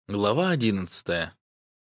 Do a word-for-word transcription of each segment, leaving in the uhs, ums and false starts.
Глава одиннадцатая.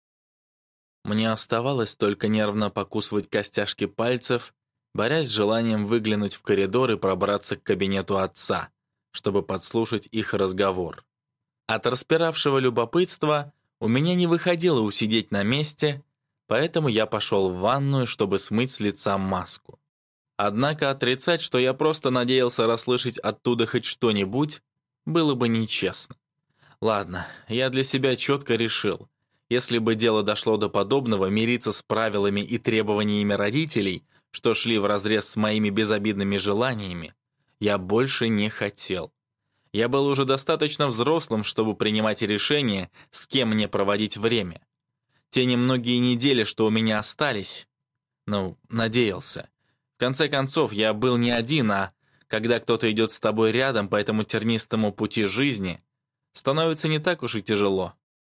Мне оставалось только нервно покусывать костяшки пальцев, борясь с желанием выглянуть в коридор и пробраться к кабинету отца, чтобы подслушать их разговор. От распиравшего любопытства у меня не выходило усидеть на месте, поэтому я пошел в ванную, чтобы смыть с лица маску. Однако отрицать, что я просто надеялся расслышать оттуда хоть что-нибудь, было бы нечестно. Ладно, я для себя четко решил. Если бы дело дошло до подобного, мириться с правилами и требованиями родителей, что шли вразрез с моими безобидными желаниями, я больше не хотел. Я был уже достаточно взрослым, чтобы принимать решение, с кем мне проводить время. Те немногие недели, что у меня остались, ну, надеялся. В конце концов, я был не один, а когда кто-то идет с тобой рядом по этому тернистому пути жизни, становится не так уж и тяжело.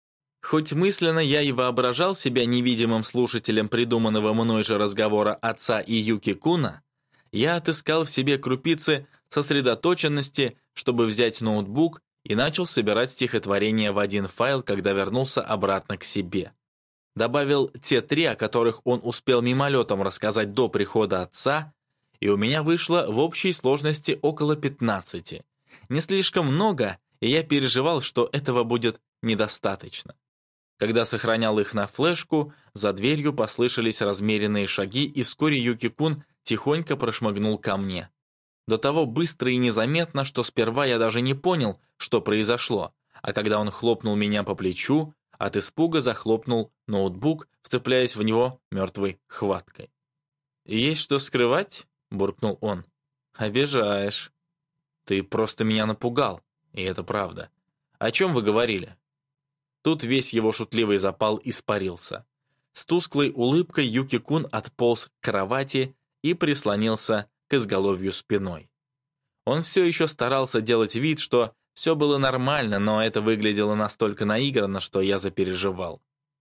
Хоть мысленно я и воображал себя невидимым слушателем придуманного мной же разговора отца и Юки-куна, я отыскал в себе крупицы сосредоточенности, чтобы взять ноутбук и начал собирать стихотворение в один файл, когда вернулся обратно к себе. Добавил те три, о которых он успел мимолетом рассказать до прихода отца, и у меня вышло в общей сложности около пятнадцати. Не слишком много, и я переживал, что этого будет недостаточно. Когда сохранял их на флешку, за дверью послышались размеренные шаги, и вскоре Юки-кун тихонько прошмыгнул ко мне. До того быстро и незаметно, что сперва я даже не понял, что произошло, а когда он хлопнул меня по плечу, от испуга захлопнул ноутбук, вцепляясь в него мертвой хваткой. «Есть что скрывать?» – буркнул он. «Обижаешь. Ты просто меня напугал. И это правда. О чем вы говорили?» Тут весь его шутливый запал испарился. С тусклой улыбкой Юки-кун отполз к кровати и прислонился к изголовью спиной. Он все еще старался делать вид, что все было нормально, но это выглядело настолько наигранно, что я запереживал.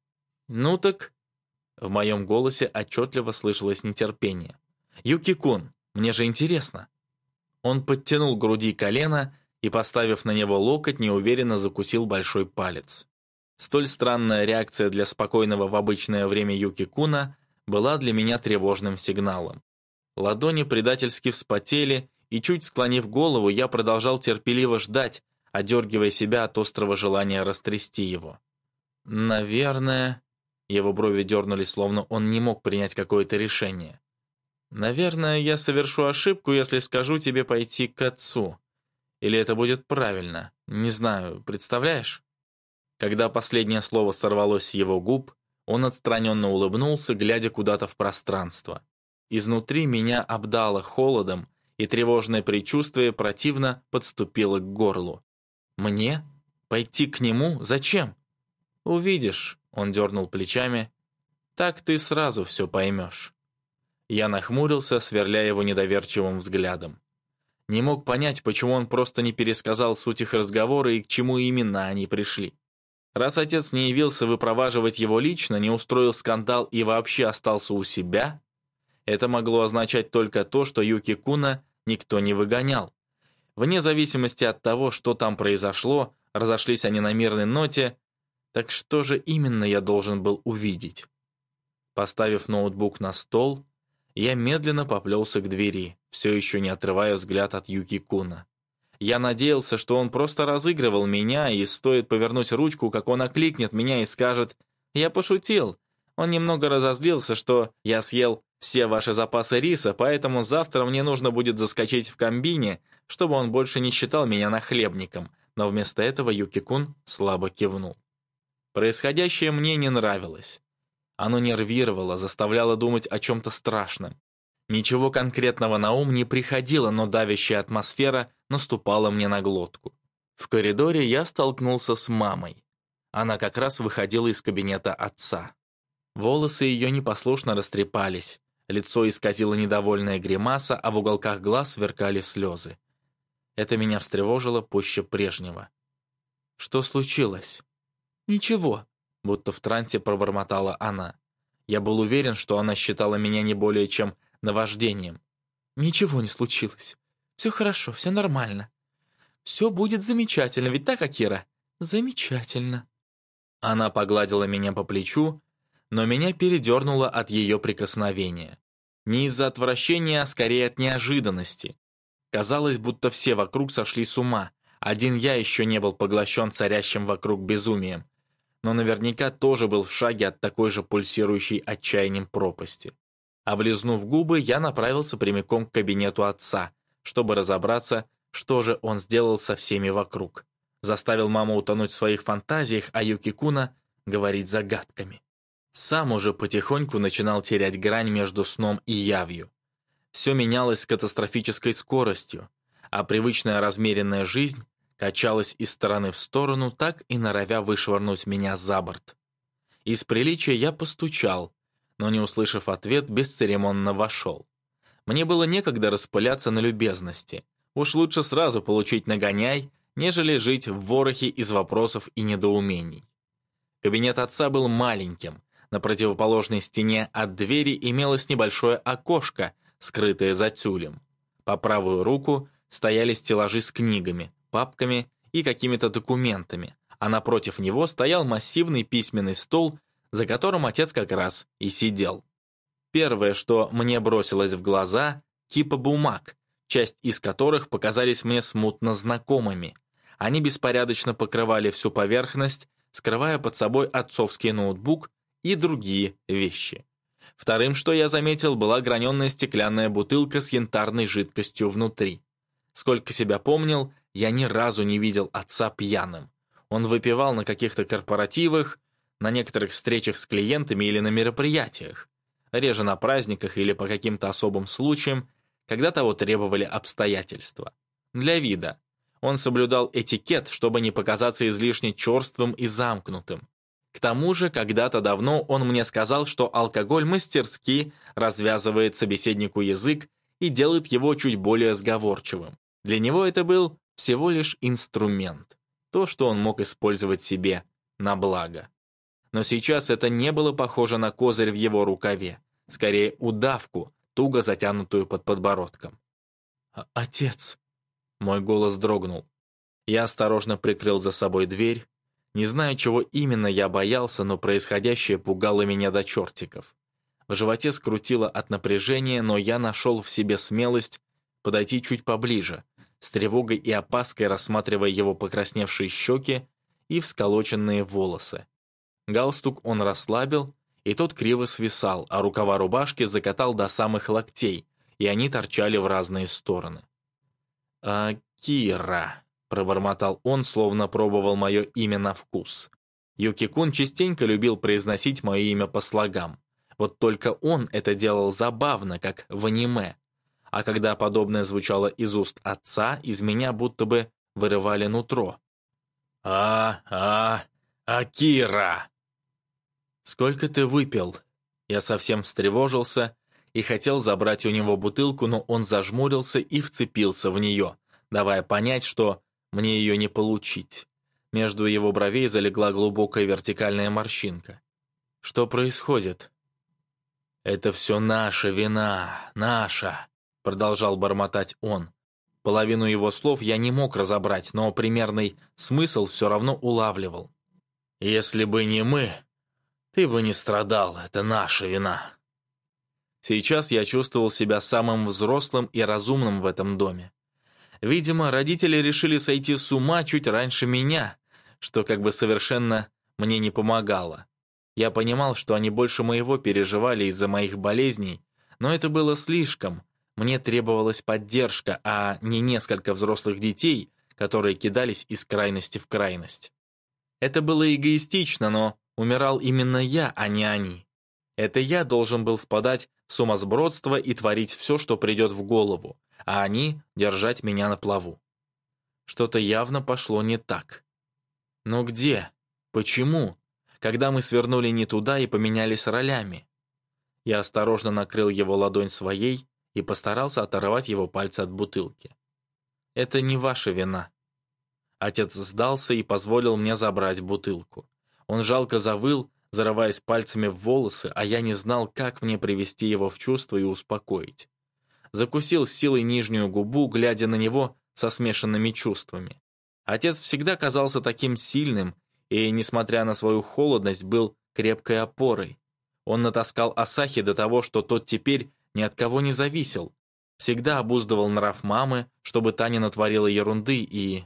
«Ну так...» В моем голосе отчетливо слышалось нетерпение. «Юки-кун, мне же интересно». Он подтянул к груди колено и, поставив на него локоть, неуверенно закусил большой палец. Столь странная реакция для спокойного в обычное время Юки-куна была для меня тревожным сигналом. Ладони предательски вспотели, и чуть склонив голову, я продолжал терпеливо ждать, одергивая себя от острого желания растрясти его. «Наверное...» Его брови дернулись, словно он не мог принять какое-то решение. «Наверное, я совершу ошибку, если скажу тебе пойти к отцу. Или это будет правильно? Не знаю, представляешь?» Когда последнее слово сорвалось с его губ, он отстраненно улыбнулся, глядя куда-то в пространство. Изнутри меня обдало холодом, и тревожное предчувствие противно подступило к горлу. «Мне? Пойти к нему? Зачем?» «Увидишь», — он дернул плечами, — «так ты сразу все поймешь». Я нахмурился, сверляя его недоверчивым взглядом. Не мог понять, почему он просто не пересказал суть их разговора и к чему именно они пришли. Раз отец не явился выпроваживать его лично, не устроил скандал и вообще остался у себя, это могло означать только то, что Юки-куна никто не выгонял. Вне зависимости от того, что там произошло, разошлись они на мирной ноте, так что же именно я должен был увидеть? Поставив ноутбук на стол, я медленно поплелся к двери, все еще не отрывая взгляд от Юки-куна. Я надеялся, что он просто разыгрывал меня, и стоит повернуть ручку, как он окликнет меня и скажет «Я пошутил». Он немного разозлился, что я съел все ваши запасы риса, поэтому завтра мне нужно будет заскочить в комбине, чтобы он больше не считал меня нахлебником, но вместо этого Юки-кун слабо кивнул. Происходящее мне не нравилось. Оно нервировало, заставляло думать о чем-то страшном. Ничего конкретного на ум не приходило, но давящая атмосфера наступала мне на глотку. В коридоре я столкнулся с мамой. Она как раз выходила из кабинета отца. Волосы ее непослушно растрепались, лицо исказило недовольная гримаса, а в уголках глаз сверкали слезы. Это меня встревожило пуще прежнего. «Что случилось?» «Ничего», — будто в трансе пробормотала она. Я был уверен, что она считала меня не более чем наваждением. «Ничего не случилось. Все хорошо, все нормально. Все будет замечательно, ведь так, Акира?» «Замечательно». Она погладила меня по плечу, но меня передернуло от ее прикосновения. Не из-за отвращения, а скорее от неожиданности. Казалось, будто все вокруг сошли с ума. Один я еще не был поглощен царящим вокруг безумием, но наверняка тоже был в шаге от такой же пульсирующей отчаянием пропасти. Облизнув губы, я направился прямиком к кабинету отца, чтобы разобраться, что же он сделал со всеми вокруг. Заставил маму утонуть в своих фантазиях, а Юки-куна говорить загадками. Сам уже потихоньку начинал терять грань между сном и явью. Все менялось с катастрофической скоростью, а привычная размеренная жизнь качалась из стороны в сторону, так и норовя вышвырнуть меня за борт. Из приличия я постучал, но, не услышав ответ, бесцеремонно вошел. Мне было некогда распыляться на любезности. Уж лучше сразу получить нагоняй, нежели жить в ворохе из вопросов и недоумений. Кабинет отца был маленьким. На противоположной стене от двери имелось небольшое окошко, скрытое за тюлем. По правую руку стояли стеллажи с книгами, папками и какими-то документами, а напротив него стоял массивный письменный стол, за которым отец как раз и сидел. Первое, что мне бросилось в глаза — кипа бумаг, часть из которых показались мне смутно знакомыми. Они беспорядочно покрывали всю поверхность, скрывая под собой отцовский ноутбук и другие вещи. Вторым, что я заметил, была граненая стеклянная бутылка с янтарной жидкостью внутри. Сколько себя помнил, я ни разу не видел отца пьяным. Он выпивал на каких-то корпоративах, на некоторых встречах с клиентами или на мероприятиях, реже на праздниках или по каким-то особым случаям, когда того требовали обстоятельства. Для вида. Он соблюдал этикет, чтобы не показаться излишне черствым и замкнутым. К тому же, когда-то давно он мне сказал, что алкоголь мастерски развязывает собеседнику язык и делает его чуть более сговорчивым. Для него это был всего лишь инструмент, то, что он мог использовать себе на благо. Но сейчас это не было похоже на козырь в его рукаве, скорее удавку, туго затянутую под подбородком. «Отец!» Мой голос дрогнул. Я осторожно прикрыл за собой дверь. Не знаю, чего именно я боялся, но происходящее пугало меня до чертиков. В животе скрутило от напряжения, но я нашел в себе смелость подойти чуть поближе, с тревогой и опаской рассматривая его покрасневшие щеки и всколоченные волосы. Галстук он расслабил, и тот криво свисал, а рукава рубашки закатал до самых локтей, и они торчали в разные стороны. «А, Кира», — пробормотал он, словно пробовал мое имя на вкус. Юки-кун частенько любил произносить мое имя по слогам. Вот только он это делал забавно, как в аниме. А когда подобное звучало из уст отца, из меня будто бы вырывали нутро. «А, а, Акира!» «Сколько ты выпил?» Я совсем встревожился и хотел забрать у него бутылку, но он зажмурился и вцепился в нее, давая понять, что мне ее не получить. Между его бровей залегла глубокая вертикальная морщинка. «Что происходит?» «Это все наша вина, наша», — продолжал бормотать он. Половину его слов я не мог разобрать, но примерный смысл все равно улавливал. «Если бы не мы, ты бы не страдал, это наша вина». Сейчас я чувствовал себя самым взрослым и разумным в этом доме. Видимо, родители решили сойти с ума чуть раньше меня, что как бы совершенно мне не помогало. Я понимал, что они больше моего переживали из-за моих болезней, но это было слишком. Мне требовалась поддержка, а не несколько взрослых детей, которые кидались из крайности в крайность. Это было эгоистично, но умирал именно я, а не они. Это я должен был впадать в сумасбродство и творить все, что придет в голову, а они держать меня на плаву. Что-то явно пошло не так. Но где? Почему? Когда мы свернули не туда и поменялись ролями? Я осторожно накрыл его ладонь своей и постарался оторвать его пальцы от бутылки. Это не ваша вина. Отец сдался и позволил мне забрать бутылку. Он жалко завыл, зарываясь пальцами в волосы, а я не знал, как мне привести его в чувство и успокоить. Закусил с силой нижнюю губу, глядя на него со смешанными чувствами. Отец всегда казался таким сильным, и, несмотря на свою холодность, был крепкой опорой. Он натаскал Асахи до того, что тот теперь ни от кого не зависел, всегда обуздывал нрав мамы, чтобы та не натворила ерунды, и...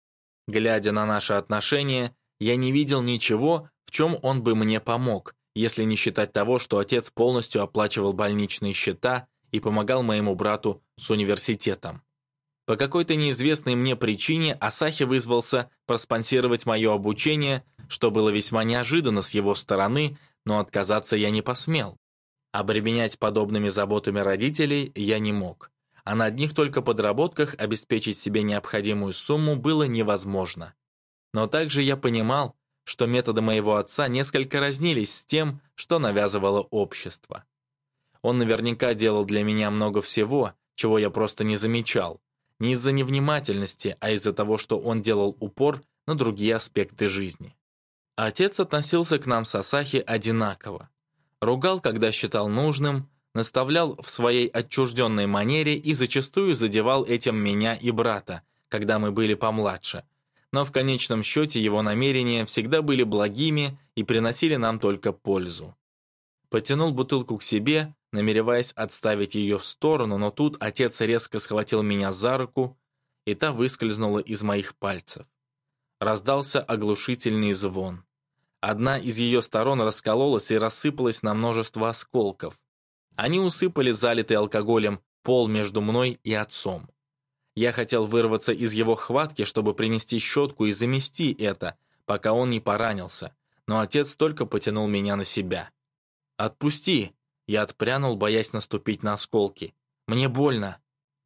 Глядя на наши отношения, я не видел ничего, в чем он бы мне помог, если не считать того, что отец полностью оплачивал больничные счета и помогал моему брату с университетом. По какой-то неизвестной мне причине Асахи вызвался проспонсировать мое обучение, что было весьма неожиданно с его стороны, но отказаться я не посмел. Обременять подобными заботами родителей я не мог, а на одних только подработках обеспечить себе необходимую сумму было невозможно. Но также я понимал, что методы моего отца несколько разнились с тем, что навязывало общество. Он наверняка делал для меня много всего, чего я просто не замечал, не из-за невнимательности, а из-за того, что он делал упор на другие аспекты жизни. Отец относился к нам с Асахи одинаково. Ругал, когда считал нужным, наставлял в своей отчужденной манере и зачастую задевал этим меня и брата, когда мы были помладше. Но в конечном счете его намерения всегда были благими и приносили нам только пользу. Потянул бутылку к себе, намереваясь отставить ее в сторону, но тут отец резко схватил меня за руку, и та выскользнула из моих пальцев. Раздался оглушительный звон. Одна из ее сторон раскололась и рассыпалась на множество осколков. Они усыпали залитый алкоголем пол между мной и отцом. Я хотел вырваться из его хватки, чтобы принести щетку и замести это, пока он не поранился, но отец только потянул меня на себя. «Отпусти!» Я отпрянул, боясь наступить на осколки. «Мне больно!»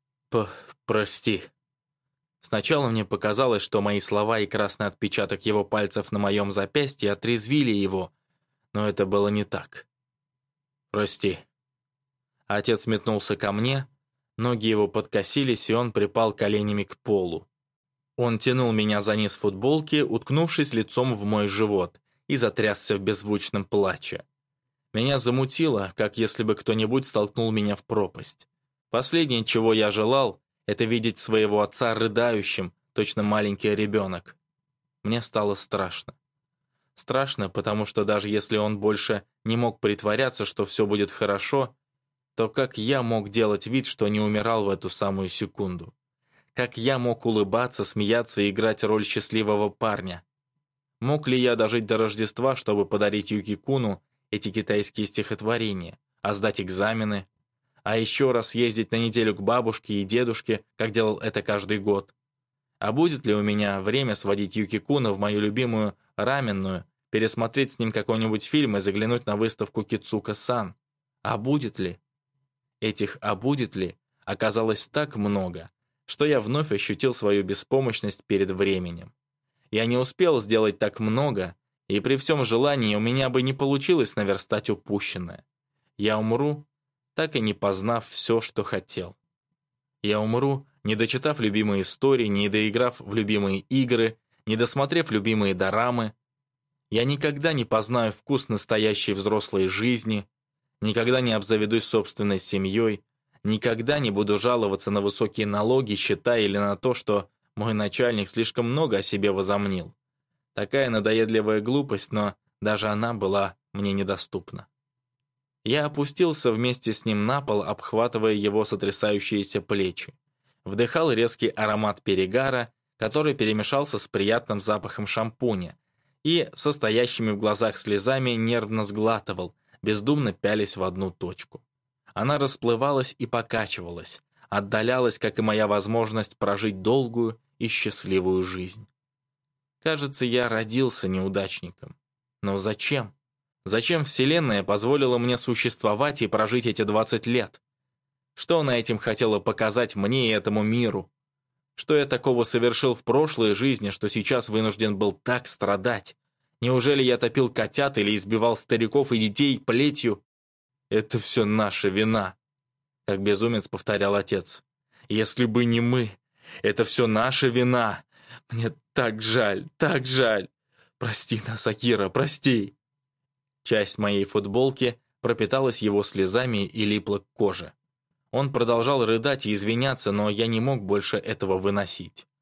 П «Прости!» Сначала мне показалось, что мои слова и красный отпечаток его пальцев на моем запястье отрезвили его, но это было не так. «Прости!» Отец метнулся ко мне, ноги его подкосились, и он припал коленями к полу. Он тянул меня за низ футболки, уткнувшись лицом в мой живот, и затрясся в беззвучном плаче. Меня замутило, как если бы кто-нибудь столкнул меня в пропасть. Последнее, чего я желал, это видеть своего отца рыдающим, точно маленький ребенок. Мне стало страшно. Страшно, потому что даже если он больше не мог притворяться, что все будет хорошо, то как я мог делать вид, что не умирал в эту самую секунду? Как я мог улыбаться, смеяться и играть роль счастливого парня? Мог ли я дожить до Рождества, чтобы подарить Юки-куну эти китайские стихотворения, а сдать экзамены, а еще раз ездить на неделю к бабушке и дедушке, как делал это каждый год? А будет ли у меня время сводить Юки-куна в мою любимую раменную, пересмотреть с ним какой-нибудь фильм и заглянуть на выставку Кицука-сан? А будет ли? Этих «а будет ли» оказалось так много, что я вновь ощутил свою беспомощность перед временем. Я не успел сделать так много, и при всем желании у меня бы не получилось наверстать упущенное. Я умру, так и не познав все, что хотел. Я умру, не дочитав любимые истории, не доиграв в любимые игры, не досмотрев любимые дорамы. Я никогда не познаю вкус настоящей взрослой жизни, никогда не обзаведусь собственной семьей, никогда не буду жаловаться на высокие налоги, счета или на то, что мой начальник слишком много о себе возомнил. Такая надоедливая глупость, но даже она была мне недоступна. Я опустился вместе с ним на пол, обхватывая его сотрясающиеся плечи. Вдыхал резкий аромат перегара, который перемешался с приятным запахом шампуня, и, состоящими в глазах слезами, нервно сглатывал, бездумно пялись в одну точку. Она расплывалась и покачивалась, отдалялась, как и моя возможность прожить долгую и счастливую жизнь. Кажется, я родился неудачником. Но зачем? Зачем Вселенная позволила мне существовать и прожить эти двадцать лет? Что она этим хотела показать мне и этому миру? Что я такого совершил в прошлой жизни, что сейчас вынужден был так страдать? Неужели я топил котят или избивал стариков и детей плетью? Это все наша вина, как безумец повторял отец. Если бы не мы, это все наша вина. Мне так жаль, так жаль. Прости нас, Акира, прости. Часть моей футболки пропиталась его слезами и липла к коже. Он продолжал рыдать и извиняться, но я не мог больше этого выносить.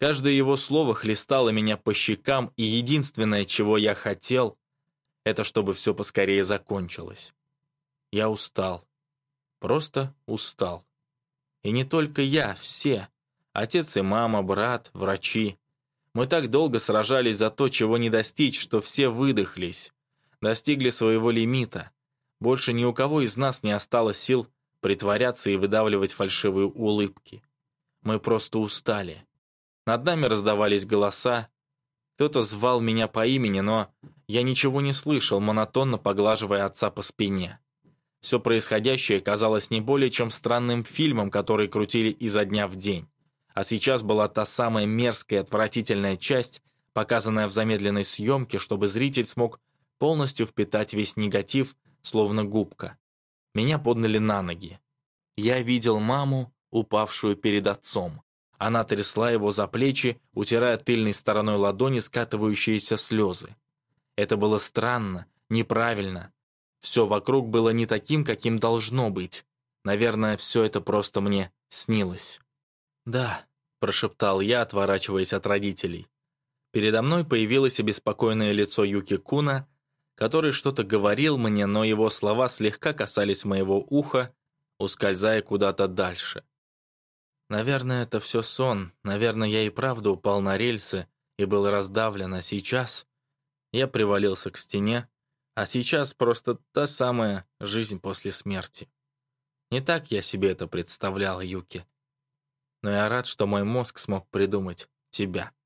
Каждое его слово хлестало меня по щекам, и единственное, чего я хотел, это чтобы все поскорее закончилось. Я устал. Просто устал. И не только я, все. Отец и мама, брат, врачи. Мы так долго сражались за то, чего не достичь, что все выдохлись. Достигли своего лимита. Больше ни у кого из нас не осталось сил притворяться и выдавливать фальшивые улыбки. Мы просто устали. Над нами раздавались голоса. Кто-то звал меня по имени, но я ничего не слышал, монотонно поглаживая отца по спине. Все происходящее казалось не более чем странным фильмом, который крутили изо дня в день. А сейчас была та самая мерзкая и отвратительная часть, показанная в замедленной съемке, чтобы зритель смог полностью впитать весь негатив, словно губка. Меня подняли на ноги. Я видел маму, упавшую перед отцом. Она трясла его за плечи, утирая тыльной стороной ладони скатывающиеся слезы. Это было странно, неправильно. Все вокруг было не таким, каким должно быть. Наверное, все это просто мне снилось. «Да», – прошептал я, отворачиваясь от родителей. Передо мной появилось обеспокоенное лицо Юки Куна, который что-то говорил мне, но его слова слегка касались моего уха, ускользая куда-то дальше. Наверное, это все сон. Наверное, я и правда упал на рельсы и был раздавлен, а сейчас я привалился к стене, а сейчас просто та самая жизнь после смерти. Не так я себе это представлял, Юки. Но я рад, что мой мозг смог придумать тебя.